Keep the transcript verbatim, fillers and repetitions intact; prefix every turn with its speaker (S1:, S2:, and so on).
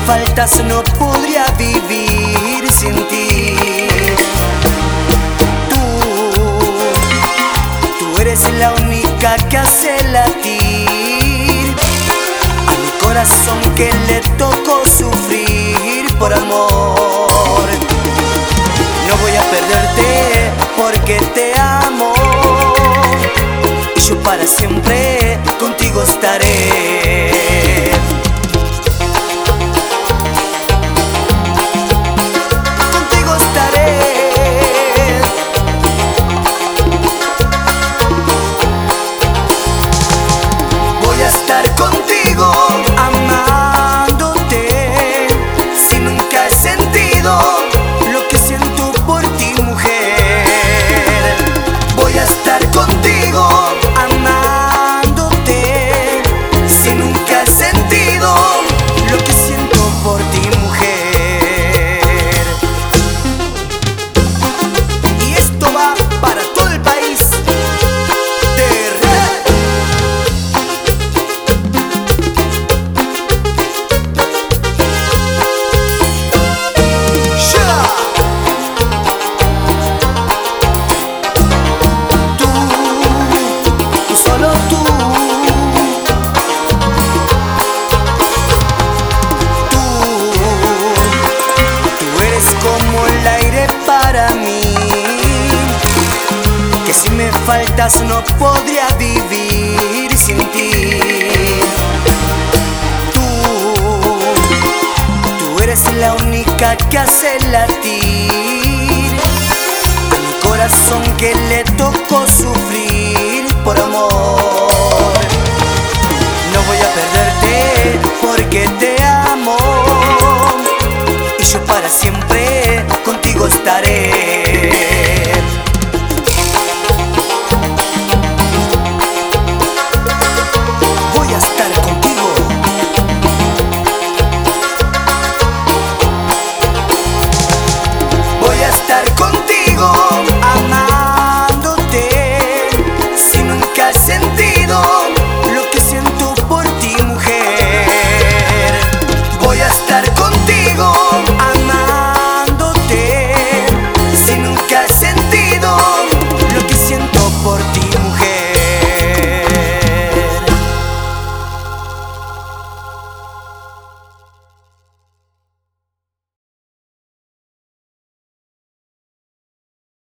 S1: faltas no podría vivir sin ti. Tú, tú eres la única que hace latir a mi corazón que le tocó sufrir por amor. No voy a perderte porque te amo y yo para siempre contigo estaré. Para mí, que si me faltas no podría